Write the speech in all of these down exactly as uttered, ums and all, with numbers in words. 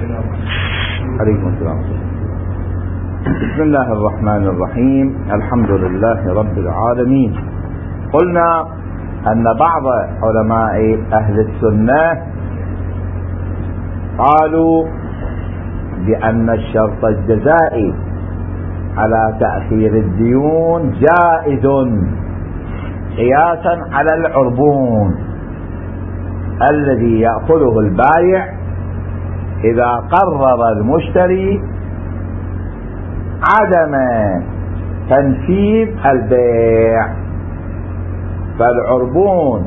عليكم السلام. بسم الله الرحمن الرحيم. الحمد لله رب العالمين. قلنا أن بعض علماء أهل السنة قالوا بأن الشرط الجزائي على تأخير الديون جائز قياسا على العربون الذي يأخذه البائع إذا قرر المشتري عدم تنفيذ البيع. فالعربون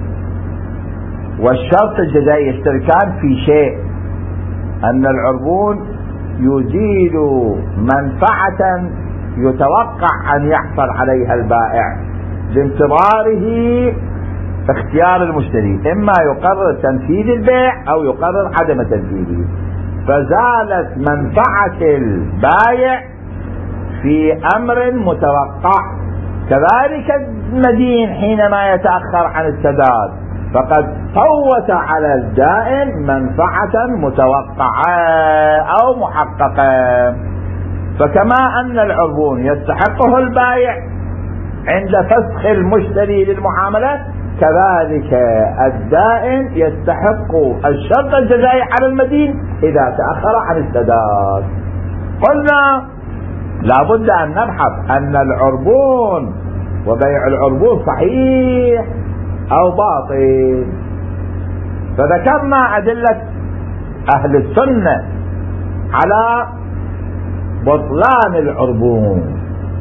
والشرط الجزائي يشتركان في شيء، أن العربون يزيل منفعة يتوقع أن يحصل عليها البائع بانتظاره اختيار المشتري، إما يقرر تنفيذ البيع أو يقرر عدم تنفيذه، فزالت منفعة البائع في أمر متوقع. كذلك المدين حينما يتأخر عن السداد فقد فوت على الدائن منفعة متوقعة أو محققة. فكما أن العربون يستحقه البائع عند فسخ المشتري للمعاملة، كذلك الدائن يستحق الشرط الجزائي على المدين إذا تأخر عن السداد. قلنا لابد أن نبحث أن العربون وبيع العربون صحيح أو باطل. فذكرنا أدلة أهل السنة على بطلان العربون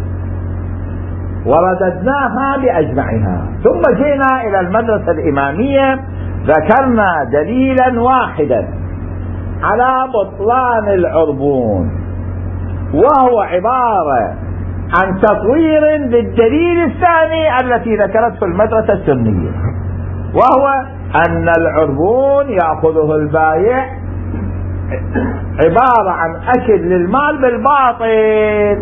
ورددناها بأجمعها، ثم جئنا إلى المدرسة الإمامية ذكرنا دليلا واحدا على بطلان العربون، وهو عبارة عن تطوير للدليل الثاني التي ذكرته المدرسة السنية، وهو أن العربون يأخذه البائع عبارة عن أكل للمال بالباطل.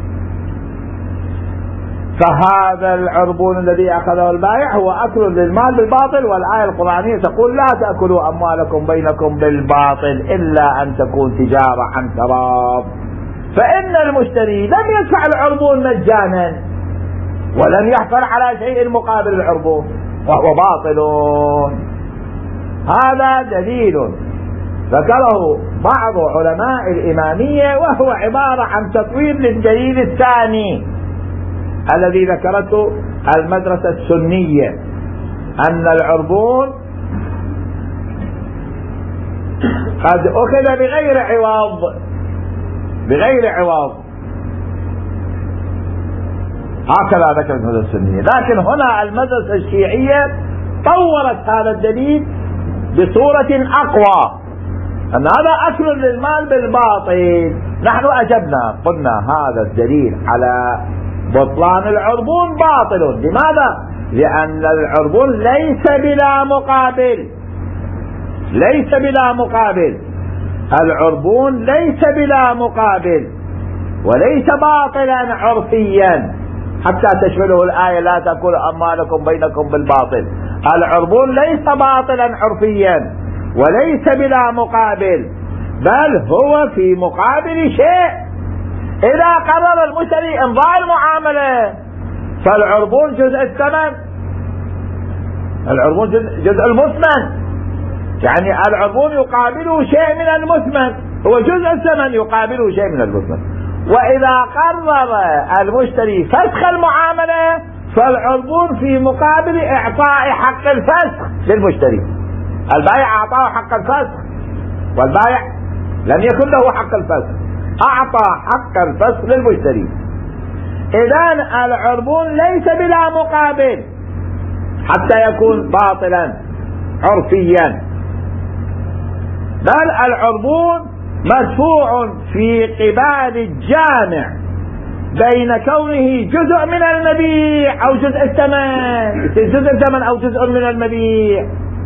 فهذا العربون الذي أخذه البائع هو أكل للمال بالباطل، والآية القرآنية تقول لا تأكلوا أموالكم بينكم بالباطل إلا أن تكون تجارة عن تراض. فإن المشتري لم يدفع العربون مجانا ولم يحصل على شيء مقابل العربون وهو باطل. هذا دليل ذكره بعض علماء الإمامية، وهو عبارة عن تطوير للدليل الثاني الذي ذكرته المدرسة السنية، أن العربون قد أخذ بغير عوض بغير عوض هكذا ذكرت المدرسة السنية. لكن هنا المدرسة الشيعية طورت هذا الدليل بصورة أقوى، أن هذا أكل للمال بالباطل. نحن أجبنا قلنا هذا الدليل على بطلان العربون باطل. لماذا؟ لأن العربون ليس بلا مقابل ليس بلا مقابل العربون ليس بلا مقابل وليس باطلا عرفيا حتى تشمله الآية لا تأكلوا أموالكم بينكم بالباطل. العربون ليس باطلا عرفيا وليس بلا مقابل، بل هو في مقابل شيء. إذا قرر المشتري إمضاء المعاملة فالعربون جزء الثمن، العربون جزء المثمن، يعني العربون يقابله شيء من المثمن، هو جزء الثمن يقابله شيء من المثمن. وإذا قرر المشتري فسخ المعاملة فالعربون في مقابل إعطاء حق الفسخ للمشتري. البائع أعطاه حق الفسخ والبائع لم يكن له حق الفسخ، أعطى حق الفسخ للمشتري. إذن العربون ليس بلا مقابل حتى يكون باطلا عرفيا، بل العربون مدفوع في قبال الجامع بين كونه جزء من المبيع أو جزء الثمن جزء الثمن أو جزء من المبيع،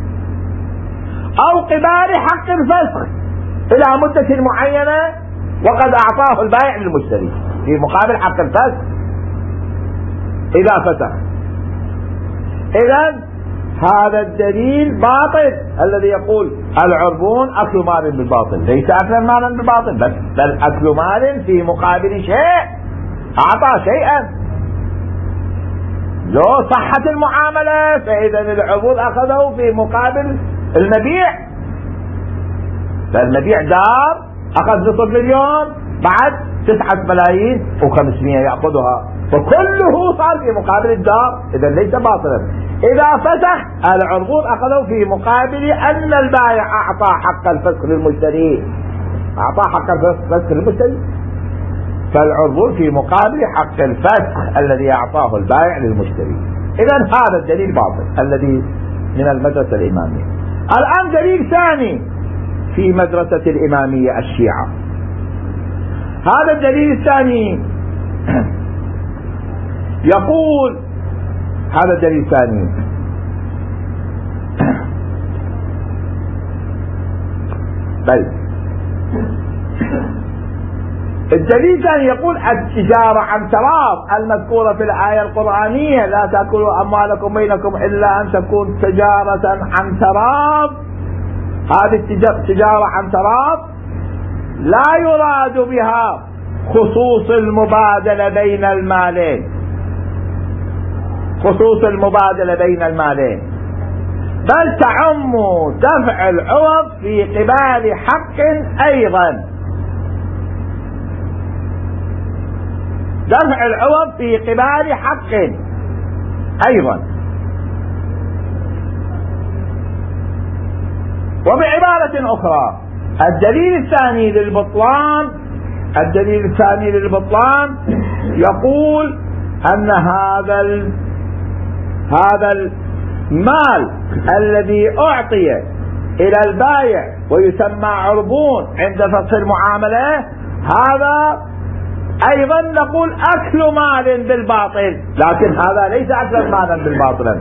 أو قبال حق الفسخ إلى مدة معينة وقد أعطاه البائع للمشتري في مقابل حق الفسخ إذا فسخ. إذن هذا الدليل باطل الذي يقول العربون أكل مال بالباطل. ليس أكل مال بالباطل، بل, بل أكل مال في مقابل شيء، أعطى شيئا. لو صحت المعاملة فإذا العبود أخذه في مقابل المبيع. فالمبيع دار أخذ نصف مليون، بعد تسعة ملايين وخمسمائة يأخذها، وكله صار في مقابل الدار، إذا ليس باطلا. إذا فسخ العربون أخذه في مقابل أن البائع أعطى حق الفسخ للمشتري، أعطى حق الفسخ للمشتري، فالعربون في مقابل حق الفسخ الذي أعطاه البائع للمشتري. إذا هذا الدليل باطل الذي من المدرسة الإمامية. الآن دليل ثاني في مدرسة الإمامية الشيعة. هذا الدليل الثاني يقول، هذا الدليل الثاني بل الدليل الثاني يقول التجارة عن تراض المذكورة في الآية القرآنية لا تأكلوا أموالكم بينكم إلا أن تكون تجارة عن تراض. هذه التجارة عن تراض لا يراد بها خصوص المبادلة بين المالين، خصوص المبادلة بين المالين، بل تعم دفع العوض في قبال حق أيضا، دفع العوض في قبال حق أيضا. وبعبارة أخرى الدليل الثاني للبطلان، الدليل الثاني للبطلان يقول أن هذا ال... هذا المال الذي أعطي إلى البائع ويسمى عربون عند فسخ المعاملة، هذا أيضا نقول أكل مال بالباطل، لكن هذا ليس أكل مالا بالباطل.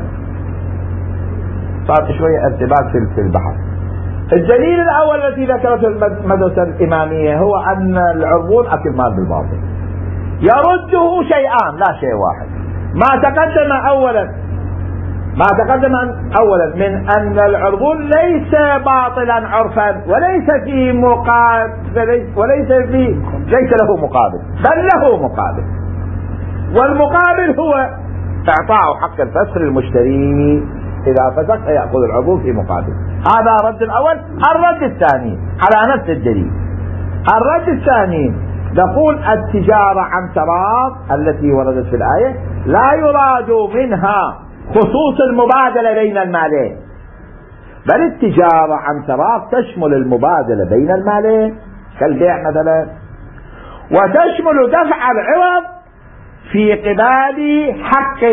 صار شوية ارتباك في البحث. الدليل الأول الذي ذكرته المدرسة الإمامية هو أن العربون أكل مال بالباطل، يرده شيئان لا شيء واحد. ما تقدم أولا ما تقدم أولا من أن العربون ليس باطلا عرفا، وليس في مقابل، وليس في ليس له مقابل، بل له مقابل، والمقابل هو إعطاء حق الفسخ للمشتري، إذا فسخ يأخذ العربون في مقابل. هذا الرد الأول. الرد الثاني على نفس الدليل، الرد الثاني نقول التجارة عن تراض التي وردت في الآية لا يراد منها خصوص المبادلة بين المالين، بل التجارة عن تراض تشمل المبادلة بين المالين كالبيع مثلا، وتشمل دفع العوض في قبال حق،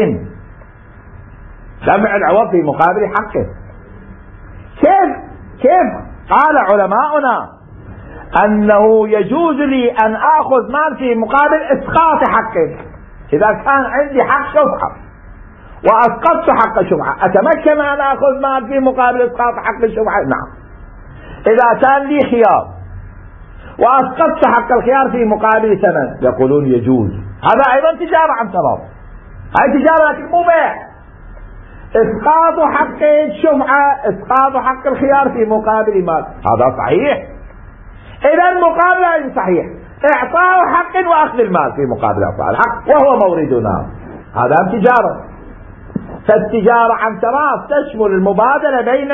دفع العوض في مقابل حقه. كيف كيف قال علماؤنا أنه يجوز لي أن آخذ مال في مقابل إسقاط حقه؟ إذا كان عندي حق شفعة وأسقطت حق شفعة، أتمكن أن آخذ مال في مقابل إسقاط حق الشفعة؟ نعم. إذا كان لي خيار وأسقطت حق الخيار في مقابل ثمن، يقولون يجوز. هذا أيضا تجارة عن تراض، هاي تجارة لكن مو بيع. اسقاط حق الشفعة، اسقاط حق الخيار في مقابل مال، هذا صحيح. اذا المقابلة صحيح، اعطاء حق واخذ المال في مقابل اعطاء الحق، وهو موردنا، هذا تجارة. فالتجارة عن تراض تشمل المبادلة بين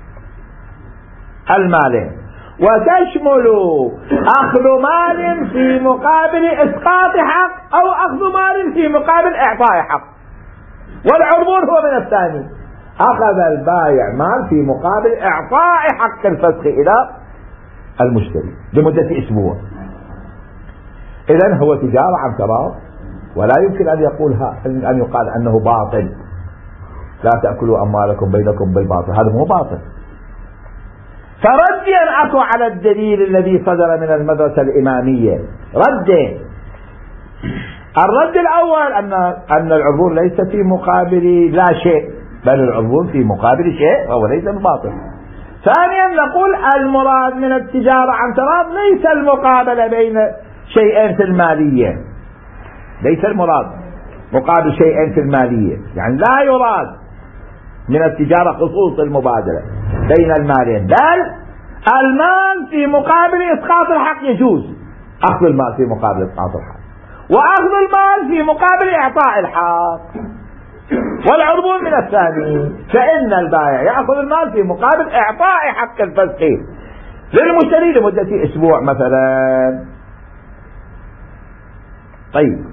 المالين، وتشمل اخذ مال في مقابل اسقاط حق، او اخذ مال في مقابل اعطاء حق. والعربون هو من الثاني، أخذ البائع مال في مقابل إعطاء حق الفسخ إلى المشتري لمدة أسبوع. إذن هو تجارة عن تراض، ولا يمكن أن يقولها أن يقال أنه باطل. لا تأكلوا أموالكم بينكم بالباطل، هذا مو باطل. فرديا أكو على الدليل الذي صدر من المدرسة الإمامية ردين. الرد الأول أن أن العربون ليس في مقابل لا شيء، بل العربون في مقابل شيء وهو ليس باطل. ثانيا نقول المراد من التجارة عن تراض ليس المقابلة بين شيئين في المالية، ليس المراد مقابل شيئين في المالية، يعني لا يراد من التجارة خصوص المبادلة بين المالين، بل المال في مقابل إسقاط الحق يجوز أخذ المال في مقابل إسقاط الحق، وأخذ المال في مقابل إعطاء الحق، والعربون من الثاني. فإن البائع يأخذ المال في مقابل إعطاء حق الفسخ للمشتري لمدة أسبوع مثلا. طيب،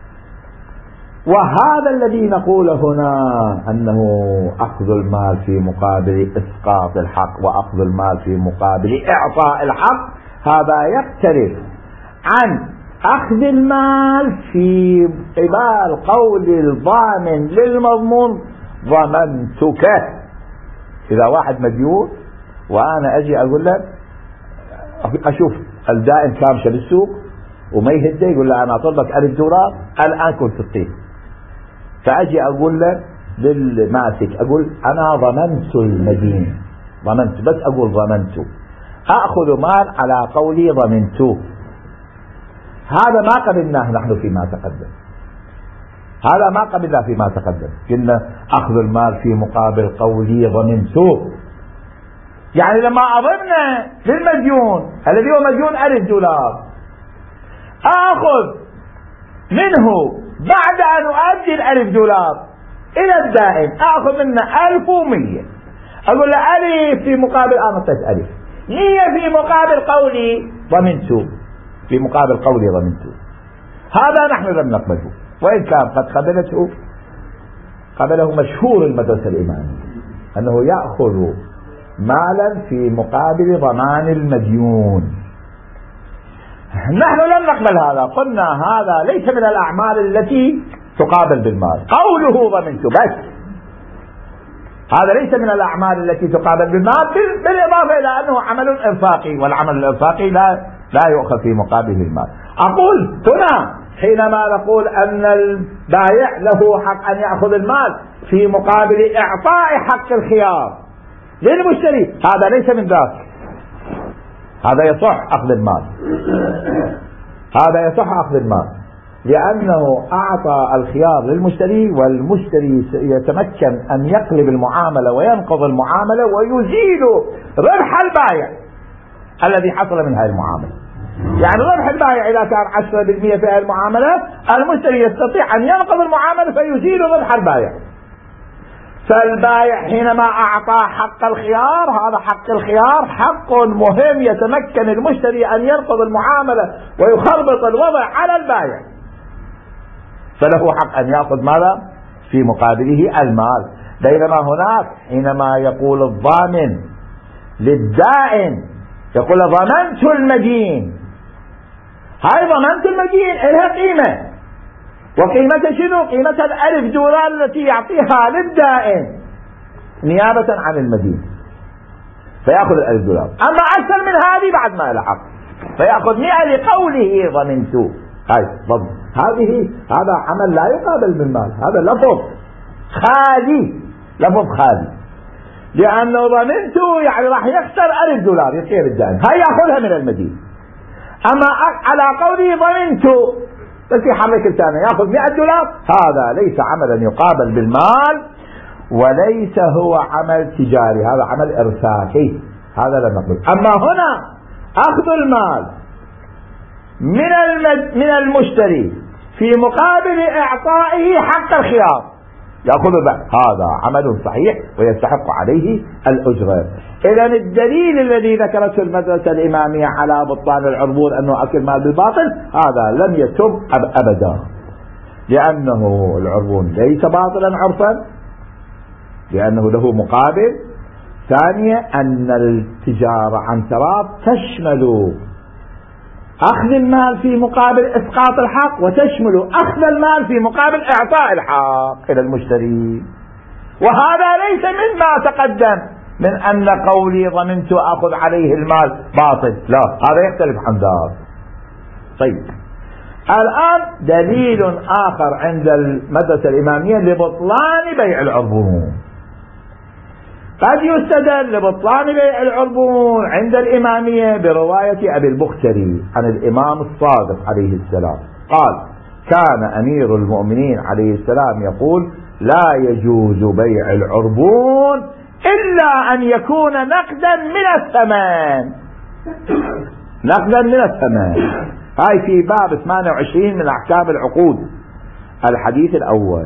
وهذا الذي نقول هنا أنه أخذ المال في مقابل إسقاط الحق وأخذ المال في مقابل إعطاء الحق، هذا يختلف عن أخذ المال في قبال قول الضامن للمضمون ضمنتك. إذا واحد مديون وأنا أجي أقول له أشوف الدائن كام شل السوق وما يهده، يقول له أنا أطلبك ألف دولار الآن كنت ستين، فأجي أقول له للماسك أقول أنا ضمنت المدين، ضمنت، بس أقول ضمنت، أخذ مال على قولي ضمنته. هذا ما قبلناه نحن فيما تقدم، هذا ما قبلناه فيما تقدم، قلنا أخذ المال في مقابل قولي ضمنته، يعني لما أضمن للمديون الذي هو مديون ألف دولار أخذ منه بعد أن أؤدي الألف دولار إلى الدائن أخذ منه ألف ومية، أقول له ألف في مقابل أنا أعطيت ألف، مية في مقابل قولي ضمنته، في مقابل قولي ضمنته. هذا نحن لم نقبله، وإن كان قد قبلته قبله مشهور المدرسة الإمامية أنه يأخذ مالا في مقابل ضمان المديون. نحن لم نقبل هذا، قلنا هذا ليس من الأعمال التي تقابل بالمال، قوله ضمنته بس، هذا ليس من الأعمال التي تقابل بالمال، بالإضافة إلى أنه عمل إنفاقي، والعمل الإنفاقي لا لا يؤخذ في مقابل المال. أقول هنا حينما نقول أن البائع له حق أن يأخذ المال في مقابل إعطاء حق الخيار للمشتري، هذا ليس من ذاك، هذا يصح أخذ المال، هذا يصح أخذ المال، لأنه أعطى الخيار للمشتري، والمشتري يتمكن أن يقلب المعاملة وينقض المعاملة ويزيد ربح البائع الذي حصل من هذه المعاملة. يعني ربح البائع إذا كان عشرة بالمئة في هذه المعاملة، المشتري يستطيع أن ينقض المعاملة فيزيد ربح البائع. فالبائع حينما أعطى حق الخيار، هذا حق الخيار حق مهم، يتمكن المشتري أن ينقض المعاملة ويخربط الوضع على البائع، فله حق أن يأخذ ماذا في مقابله المال. بينما هناك حينما يقول الضامن للدائن يقول ضمنت المدين، هاي ضمنت المدين لها قيمة، وقيمة شنو؟ قيمة الألف دولار التي يعطيها للدائن نيابة عن المدين، فيأخذ الألف دولار. أما أكثر من هذه بعد ما لحق فيأخذ مئة لقوله ضمنته. هاي ضمن، هذه هذا عمل لا يقابل بالمال، هذا لفظ خالي، لفظ خالي، لأنه ضمنته يعني راح يخسر ألف دولار يصير الدائن، هاي يأخذها من المدين. أما على قوله ضمنته بس يحرك لسانه يأخذ مئة دولار، هذا ليس عملا يقابل بالمال، وليس هو عمل تجاري، هذا عمل إرساكي، هذا لا نقول. أما هنا أخذ المال من المد... من المشتري في مقابل إعطائه حق الخيار يأخذ بعد، هذا عمل صحيح ويستحق عليه الأجرة. إذا الدليل الذي ذكرته المدرسة الإمامية على بطلان العربون أنه أكل مال بالباطل، هذا لم يتم أبدا، لأنه العربون ليس باطلا عرفا، لأنه له مقابل. ثانيا أن التجارة عن تراض تشمل أخذ المال في مقابل إسقاط الحق، وتشمل أخذ المال في مقابل إعطاء الحق إلى المشتري، وهذا ليس مما تقدم من أن قولي ضمنت أخذ عليه المال باطل، لا، هذا يختلف عن ذلك. طيب، الآن دليل آخر عند المدرسة الإمامية لبطلان بيع العربون. قد يستدل لبطلان بيع العربون عند الإمامية برواية أبي البختري عن الإمام الصادق عليه السلام قال: كان أمير المؤمنين عليه السلام يقول: لا يجوز بيع العربون إلا أن يكون نقدا من الثمن. نقدا من الثمن. هاي في باب ثمانية وعشرين من أحكام العقود الحديث الأول.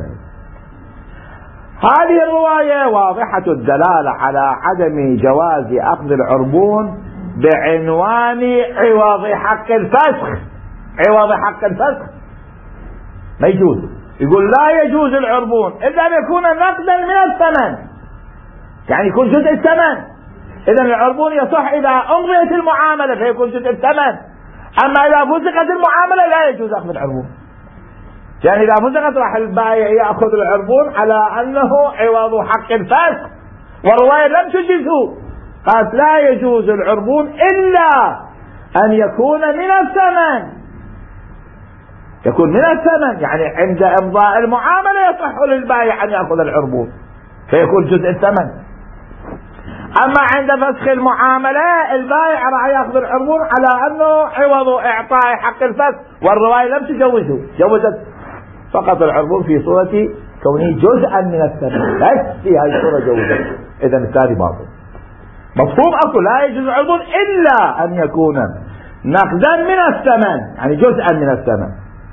هذه الرواية واضحة الدلالة على عدم جواز أخذ العربون بعنوان عوض حق الفسخ. عوض حق الفسخ ما يجوز. يقول لا يجوز العربون إلا أن يكون نقدا من الثمن، يعني يكون جزء الثمن. إذا العربون يصح إذا أمضيت المعاملة فيكون جزء الثمن، أما إذا فسخت المعاملة لا يجوز أخذ العربون. يعني إذا فسخت راح البائع يأخذ العربون على أنه عوض حق الفسخ، والرواية لم تجزه، قالت لا يجوز العربون إلا أن يكون من الثمن. يكون من الثمن يعني عند إمضاء المعاملة يصح للبائع أن يأخذ العربون فيكون جزء الثمن. أما عند فسخ المعاملة البائع راح يأخذ العربون على أنه عوض إعطاء حق الفسخ، والرواية لم تجوزه، جوزت فقط العربون في صورة كونه جزءا من الثمن، بس في هذه الصورة جوزت. إذا الثاني باطل. مفهوم أقول لا يجوز العربون إلا أن يكون نقدا من الثمن، يعني جزءا من الثمن.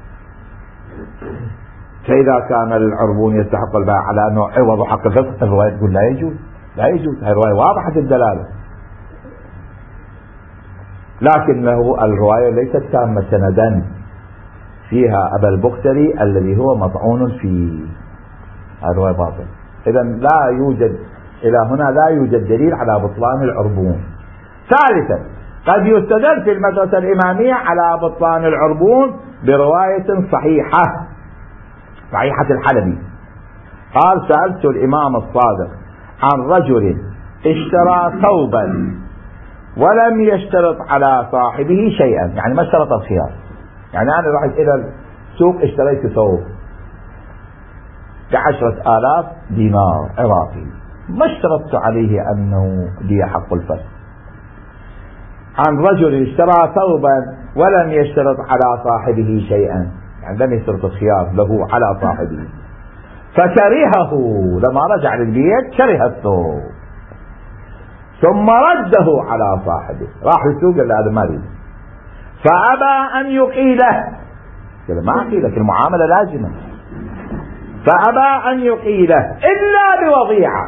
فإذا كان العربون يستحق البائع على أنه عوض حق الفسخ الرواية تقول لا يجوز. لا يجوز. هذه الرواية واضحة الدلالة، لكنه الرواية ليست تامة سندا، فيها أبا البختري الذي هو مطعون فيه. هذه الرواية باطل. إذا لا يوجد إلى هنا لا يوجد دليل على بطلان العربون. ثالثا قد يستدل في المدرسة الإمامية على بطلان العربون برواية صحيحة، صحيحة الحلبي. قال سألت الإمام الصادق عن رجل اشترى ثوبا ولم يشترط على صاحبه شيئا، يعني ما اشترط الخيار. يعني أنا رحت إلى السوق اشتريت ثوب بعشرة آلاف دينار عراقي، ما اشترطت عليه أنه لي حق الفسخ. عن رجل اشترى ثوبا ولم يشترط على صاحبه شيئا، يعني لم يشترط الخيار له على صاحبه، فكرهه لما رجع للبيت كره الثوب ثم رده على صاحبه. راح للسوق قال له هذا ما اريد، فأبى أن يقيله. قال ما أقيلك، المعاملة لازمة. فأبى أن يقيله إلا بوضيعة،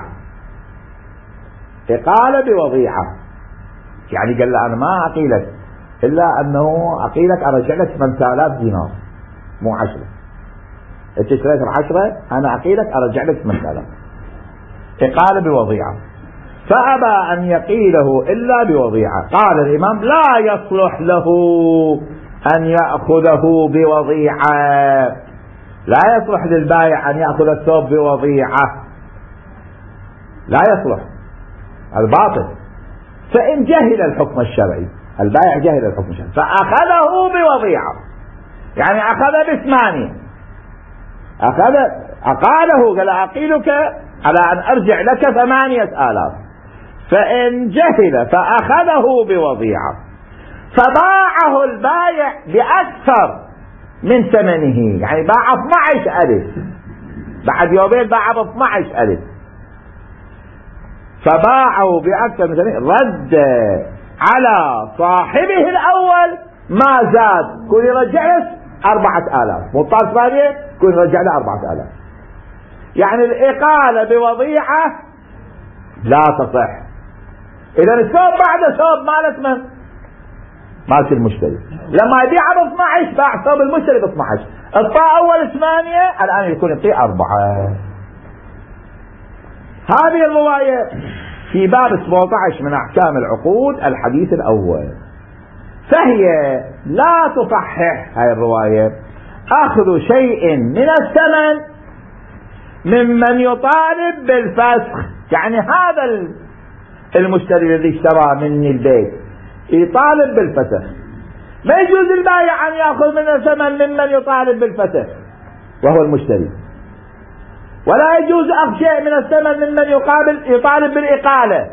إقالة بوضيعة، يعني قال له أنا ما أقيلك إلا أنه أقيلك أرجع لك ثمانية آلاف دينار مو عشرة. أنت اشتريت عشرة أنا أقيلك أرجع لك ثمانية آلاف. إقالة بوضيعة. فأبى أن يقيله إلا بوضيعة. قال الإمام لا يصلح له أن يأخذه بوضيعة، لا يصلح للبائع أن يأخذ الثوب بوضيعة، لا يصلح، هذا باطل. فإن جهل الحكم الشرعي، البائع جهل الحكم الشرعي فأخذه بوضيعة، يعني أخذ بثمانية، أخذ أقاله، قال أقيلك على أن أرجع لك ثمانية آلاف. فإن جهل فأخذه بوضيعة فباعه البائع بأكثر من ثمنه، يعني باع اثني عشر ألف، بعد يومين باع ب اثني عشر ألف، فباعه بأكثر من ثمنه، رد على صاحبه الأول ما زاد، كل يرجع له أربعة آلاف، مطار ثانية كل يرجع له أربعة آلاف. يعني الإقالة بوضيعة لا تصح. إذا الثوب بعد ثوب مالت من؟ مالت المشتري. لما يبيع ب اثني عشر باع ثوب المشتري ب اثني عشر، الطاء أول ثمانية الآن يكون يعطيه أربعة. هذه الرواية في باب سبعة عشر من أحكام العقود الحديث الأول، فهي لا تصحح هاي الرواية أخذ شيء من الثمن ممن يطالب بالفسخ. يعني هذا المشتري الذي اشترى مني البيت يطالب بالفسخ، ما يجوز البائع أن يأخذ من الثمن ممن يطالب بالفسخ وهو المشتري، ولا يجوز أخذ شيء من الثمن ممن يقابل يطالب بالإقالة،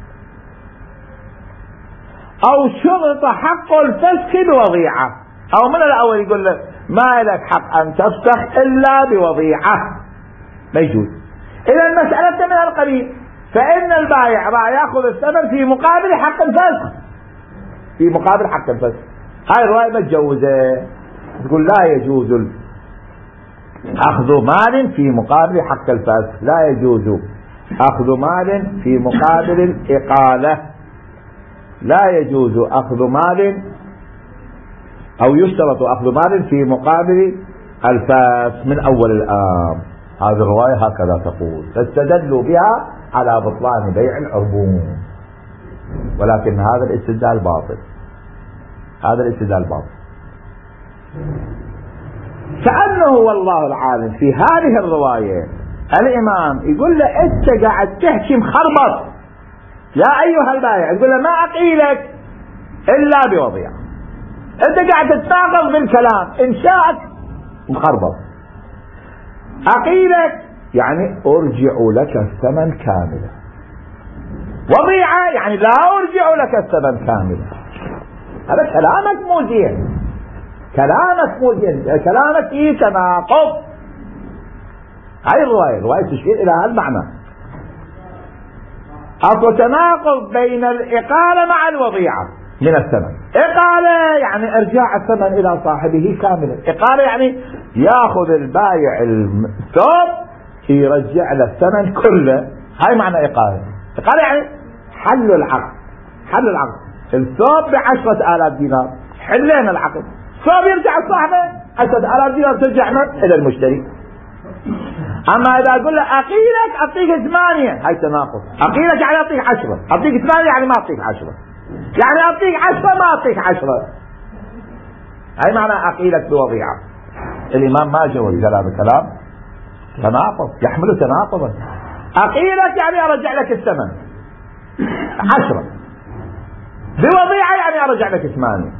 أو شرط حق الفسخ بوضيعة، أو من الأول يقول له ما لك حق أن تفسخ إلا بوضيعة. ما يجوز. إذا مسألة من القبيل، فإن البائع راح يأخذ الثمن في مقابل حق الفسخ، في مقابل حق الفسخ. هاي الرواية ما تجوزه، تقول لا يجوز أخذ مال في مقابل حق الفسخ، لا يجوز أخذ مال في مقابل الإقالة، لا يجوز أخذ مال أو يشترط أخذ مال في مقابل الفسخ من أول الأمر. هذه الرواية هكذا تقول، فاستدلوا بها على بطلان بيع العربون، ولكن هذا الاستدلال باطل، هذا الاستدلال باطل. كأنه والله العالم في هذه الرواية الإمام يقول له أنت قاعد تحكي مخربط يا أيها البائع، يقول له ما أقيلك إلا بوضيعة، أنت قاعد تتناقض بالكلام، إن شاءت مخربط. أقيلك يعني أرجع لك الثمن كاملا، وضيعة يعني لا أرجع لك الثمن كاملا. هذا كلامك مو زين، كلامك مو زين، كلامك فيه تناقض. هاي الرواية الرواية تشير إلى هذا المعنى، أصل تناقض بين الإقالة مع الوضيعة من الثمن. إقالة يعني إرجاع الثمن إلى صاحبه كاملا، إقالة يعني يأخذ البائع الثوب يرجع له الثمن كله، هاي معنى إقالة. إقالة يعني حل العقد، حل العقد. الثوب بعشرة آلاف دينار، حلينا العقد، ثوب يرجع صاحبه عشرة آلاف دينار ترجع إلى المشتري. أما إذا أقول له أقيلك أعطيك ثمانية، هاي تناقض. أقيلك يعني أعطيك عشرة، أعطيك ثمانية يعني ما أعطيك عشرة، يعني أعطيك عشرة ما أعطيك عشرة، هاي معنى أقيلك بوضيعة. الإمام ما جوز كلام الكلام تناقض، يحمل تناقضا. أقيلك يعني أرجع لك الثمن عشرة، بوضيعة يعني أرجع لك ثمانية،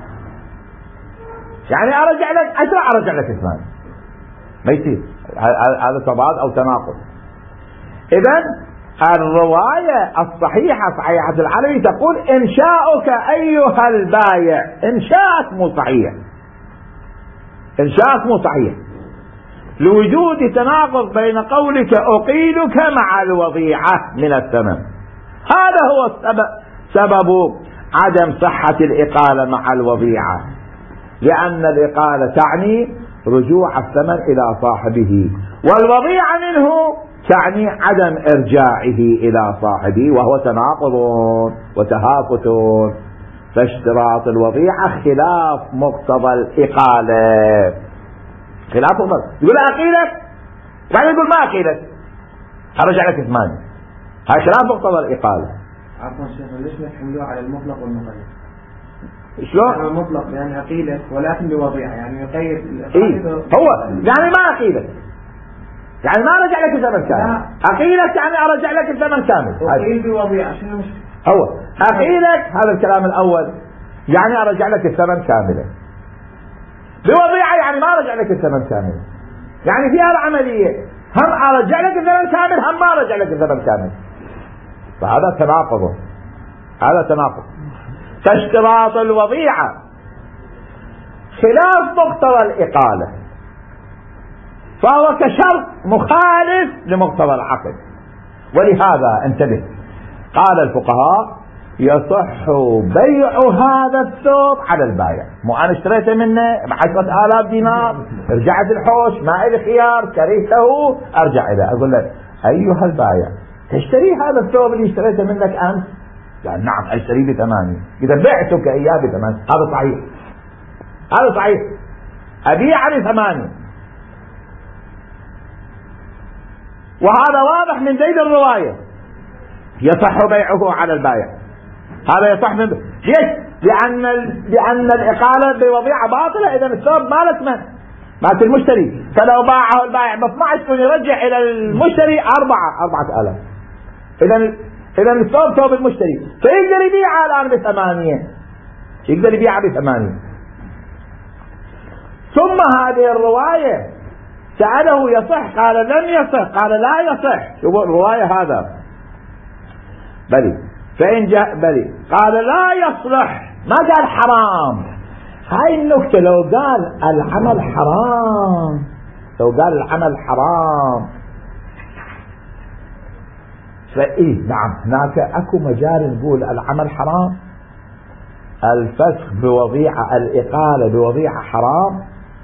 يعني أرجع لك عشرة أرجع لك ثمانية، ما يصير، هذا تضاد أو تناقض. إذن الرواية الصحيحة صحيحة العلوي تقول إنشاؤك أيها البايع، إنشاءك مو صحيح، إنشاءك مو صحيح لوجود تناقض بين قولك أقيلك مع الوضيعة من الثمن. هذا هو السبب، سبب عدم صحة الإقالة مع الوضيعة، لأن الإقالة تعني رجوع الثمن إلى صاحبه، والوضيعة منه تعني عدم إرجاعه إلى صاحبه، وهو تناقض وتهافت. فاشتراط الوضيعة خلاف مقتضى الإقالة، خلاف مقتضى. يقول أقيلك بعدين يقول ما أقيلك أرجع لك ثمانية، هذا خلاف مقتضى الإقالة. عفوا شيخ، ليش ما تحملوه على المطلق والمقيد؟ شلون؟ يعني المطلق يعني أقيلك ولكن بوضيعة، يعني يقيد. إيه هو يعني ما أقيلك يعني ما أرجع لك الثمن كامل، أقيلك يعني أرجع لك الثمن كامل. أقيل بوضيعة شنو المشكلة؟ هو أقيلك هذا الكلام الأول يعني أرجع لك الثمن كاملا، بوضيعة يعني ما أرجع لك الثمن كاملا، يعني في هذه العملية هم أرجع لك الثمن كامل هم ما أرجع لك الثمن كامل، فهذا تناقض، هذا تناقض. فاشتراط الوضيعة خلاف مقتضى الإقالة، فهو كشرط مخالف لمقتضى العقد. ولهذا انتبه، قال الفقهاء يصح بيع هذا الثوب على البائع، مو أنا اشتريته منه بعشرة آلاف دينار، رجعت الحوش ما إلي خيار، كرهته أرجع إليه، أقول لك أيها البائع تشتري هذا الثوب اللي اشتريته منك أنت؟ يعني نعم أشتري بثمانية، إذا بعتك إياه بثمانية، هذا صحيح، هذا صحيح، أبيع بثمانية. وهذا واضح من ذيل الرواية، يصح بيعه على البائع، هذا يصح من ليش؟ لأن لأن الإقالة بوضيعة باطلة، إذا الثوب ما له ثمن، مالت المشتري، فلو باعه البائع ب اثناشر يرجع إلى المشتري أربعة أربعة آلاف، إذا إذا الثوب ثوب المشتري، فيقدر يبيعه الآن بثمانية، يقدر يبيعه بثمانية. ثم هذه الرواية سأله يصح، قال لم يصح، قال لا يصح. شوفوا الرواية هذا بلي، فإن جاء بلي قال لا يصلح، ما قال حرام. هاي النكتة، لو قال العمل حرام، لو قال العمل حرام فإيه نعم هناك أكو مجال نقول العمل حرام، الفسخ بوضيعة الإقالة بوضيعة حرام،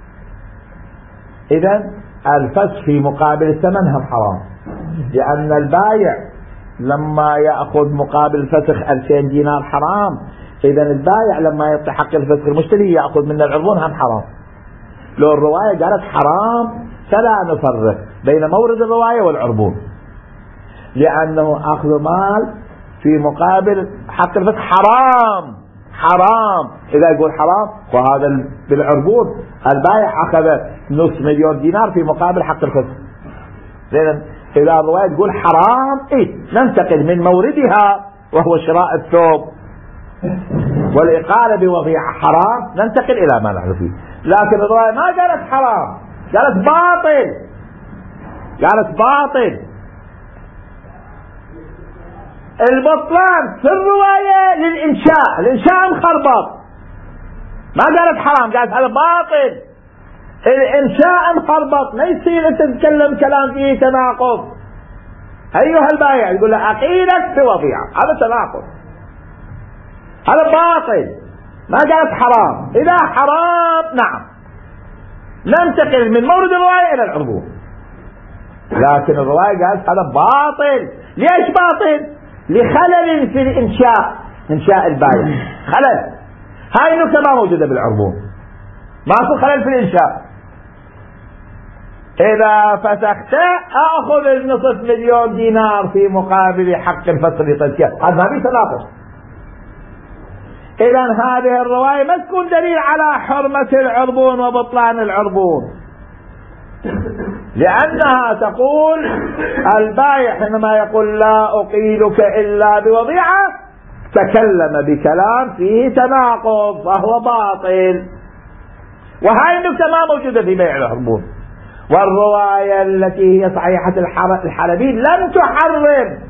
إذن الفسخ في مقابل الثمن هم حرام، لأن البايع لما يأخذ مقابل الفسخ ألفين دينار حرام، إذن البايع لما يعطي حق الفسخ المشتري يأخذ من العربون هم حرام. لو الرواية قالت حرام فلا نفرق بين مورد الرواية والعربون، لأنه أخذ مال في مقابل حق الفسخ حرام حرام. إذا يقول حرام وهذا بالعربون البايع أخذ نصف مليون دينار في مقابل حق الفسخ. إذن إذا الرواية تقول حرام إيه ننتقل من موردها وهو شراء الثوب والإقالة بوضيعة حرام، ننتقل إلى ما نحن فيه. لكن الرواية ما قالت حرام، قالت باطل، قالت باطل. البطلان في الرواية للإنشاء، الإنشاء مخربط، ما قالت حرام، قالت هذا باطل. الإنشاء مخربط، ما يصير أنت تتكلم كلام فيه تناقض. أيها البائع يقول له أقيلك بوضيعة، هذا تناقض، هذا باطل. ما قالت حرام، إذا حرام نعم ننتقل من مورد الرواية إلى العربون. لكن الرواية قالت هذا باطل. ليش باطل؟ لخلل في الإنشاء، إنشاء البائع خلل، هاي النكتة ما موجودة بالعربون، ماكو خلل في الإنشاء. إذا فسخت أخذ النصف مليون دينار في مقابل حق الفسخ لتزكية، هذا ما بيتناقض. إذن هذه الرواية ما تكون دليل على حرمة العربون وبطلان العربون، لأنها تقول البائع حينما يقول لا أقيلك إلا بوضيعة تكلم بكلام فيه تناقض فهو باطل، وهاي النكتة ما موجودة في بيع العربون. والرواية التي هي صحيحة الحلبي لم تحرم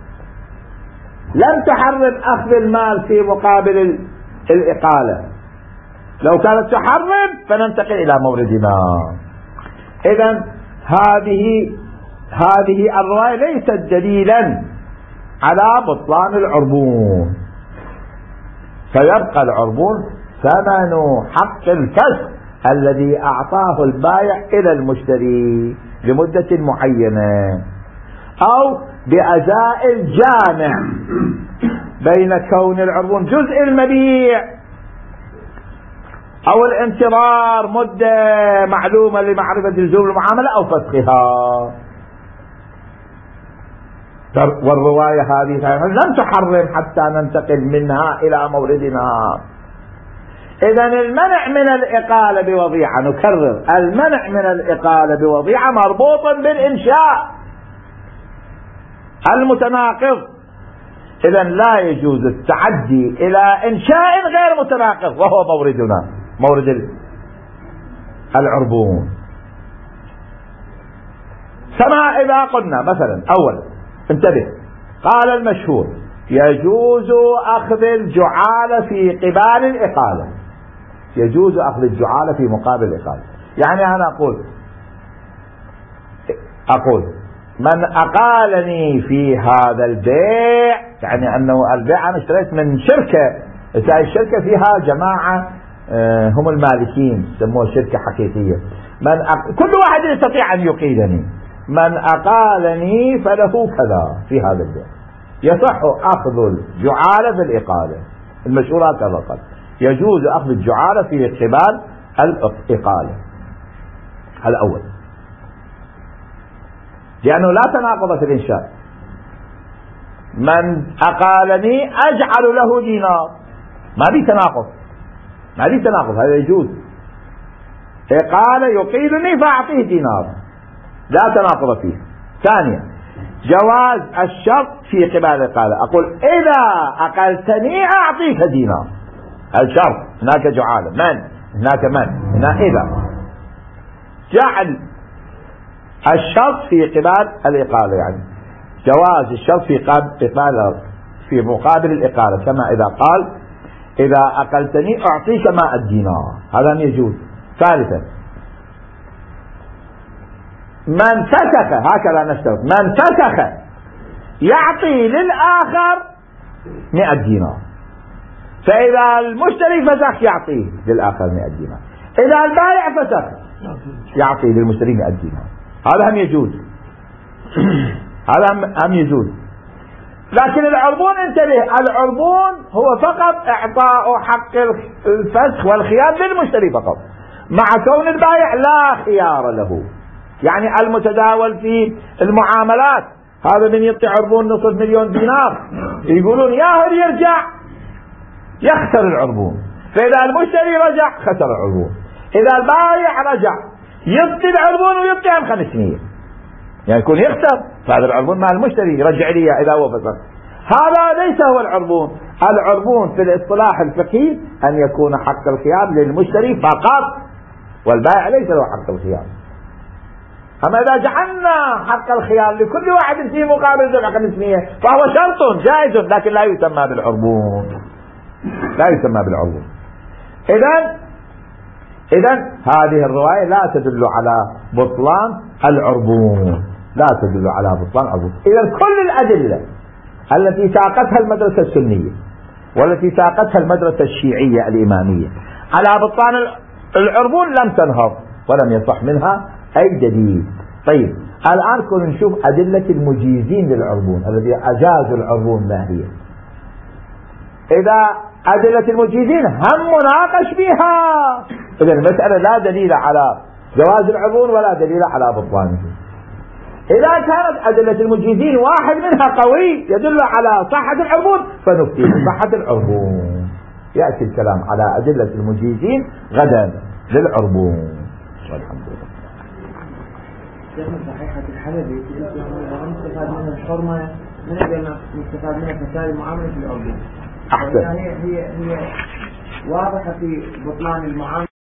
لم تحرم أخذ المال في مقابل الإقالة. لو كانت تحرم فننتقل إلى موردنا. إذن هذه هذه الرواية ليست دليلا على بطلان العربون، فيبقى العربون ثمن حق الفسخ الذي أعطاه البائع إلى المشتري لمدة معينة، أو بأزاء الجامع بين كون العربون جزء المبيع أو الانتظار مدة معلومة لمعرفة لزوم المعاملة أو فسخها. والرواية هذه لم تحرم حتى ننتقل منها إلى موردنا. إذن المنع من الإقالة بوضيعة، نكرر، المنع من الإقالة بوضيعة مربوط بالإنشاء المتناقض. إذن لا يجوز التعدي إلى إنشاء غير متناقض وهو موردنا، مورد العربون. كما إذا قلنا مثلا أول انتبه، قال المشهور يجوز أخذ الجعالة في قبال الإقالة، يجوز أخذ الجعالة في مقابل الإقالة. يعني أنا أقول أقول من أقالني في هذا البيع، يعني أنه البيع أنا اشتريت من شركة، الشركة فيها جماعة هم المالكين يسموها شركة حقيقية، من أق... كل واحد يستطيع أن يقيلني، من أقالني فله كذا في هذا البيع، يصح أخذ الجعالة في الإقالة. المشهورات هذا يجوز أخذ الجعالة في قبال الإقالة. هذا أول، لأنه لا تناقض في الإنشاء. من أقالني أجعل له دينار، ما بي تناقض، ما بي تناقض، هذا يجوز. إقالة يقيلني فأعطيه دينار، لا تناقض فيه. ثانيا جواز الشرط في قبال الإقالة، أقول إذا أقلتني أعطيك دينار، الشرط هناك جعالة، من هناك من هنا إذا جعل الشرط في قبال الإقالة، يعني جواز الشرط في قبال في مقابل الإقالة، كما إذا قال إذا أقلتني أعطيك ماء الدينار، هذا يجوز. ثالثا من فسخ، هكذا نشترط، من فسخ يعطي للآخر مئة دينار، فإذا المشتري فسخ يعطيه للآخر مئة دينار، إذا البائع فسخ يعطي للمشتري مئة دينار. هذا هم يجوز، هذا هم يجوز. لكن العربون انتبه، العربون هو فقط إعطاء حق الفسخ والخيار للمشتري فقط، مع كون البائع لا خيار له. يعني المتداول في المعاملات هذا من يعطي عربون نصف مليون دينار، يقولون ياهر يرجع يخسر العربون، فإذا المشتري رجع خسر العربون، إذا البائع رجع يعطي العربون ويعطيهم خمسمية، يعني يكون يخسر، فهذا العربون مع المشتري رجع لي إذا هو فسخ. هذا ليس هو العربون. العربون في الاصطلاح الفقهي أن يكون حق الخيار للمشتري فقط، والبائع ليس له حق الخيار. أما إذا جعلنا حق الخيار لكل واحد في مقابل دفع خمسمية فهو شرط جائز، لكن لا يسمى بالعربون، لا يسمى بالعربون. إذن إذن هذه الرواية لا تدل على بطلان العربون، لا تدل على بطلان العربون. إذن كل الأدلة التي ساقتها المدرسة السنية والتي ساقتها المدرسة الشيعية الإمامية على بطلان العربون لم تنهض ولم يصح منها أي جديد. طيب الآن كنا نشوف أدلة المجيزين للعربون الذي أجازوا العربون ما هي. إذا أدلة المجيزين هم مناقش بها، إذا المسألة لا دليل على جواز العربون ولا دليل على بطلانه. إذا كانت أدلة المجيزين واحد منها قوي يدل على صحة العربون فنفتي بصحة العربون. يأتي الكلام على أدلة المجيزين غدا للعربون. والحمد لله. صحيحة الحلبي نستفاد منها الحرمة، من أجل نستفاد منها فساد المعاملة في العربون. أحسن. هي هي هي واضحة في بطلان المعاملة.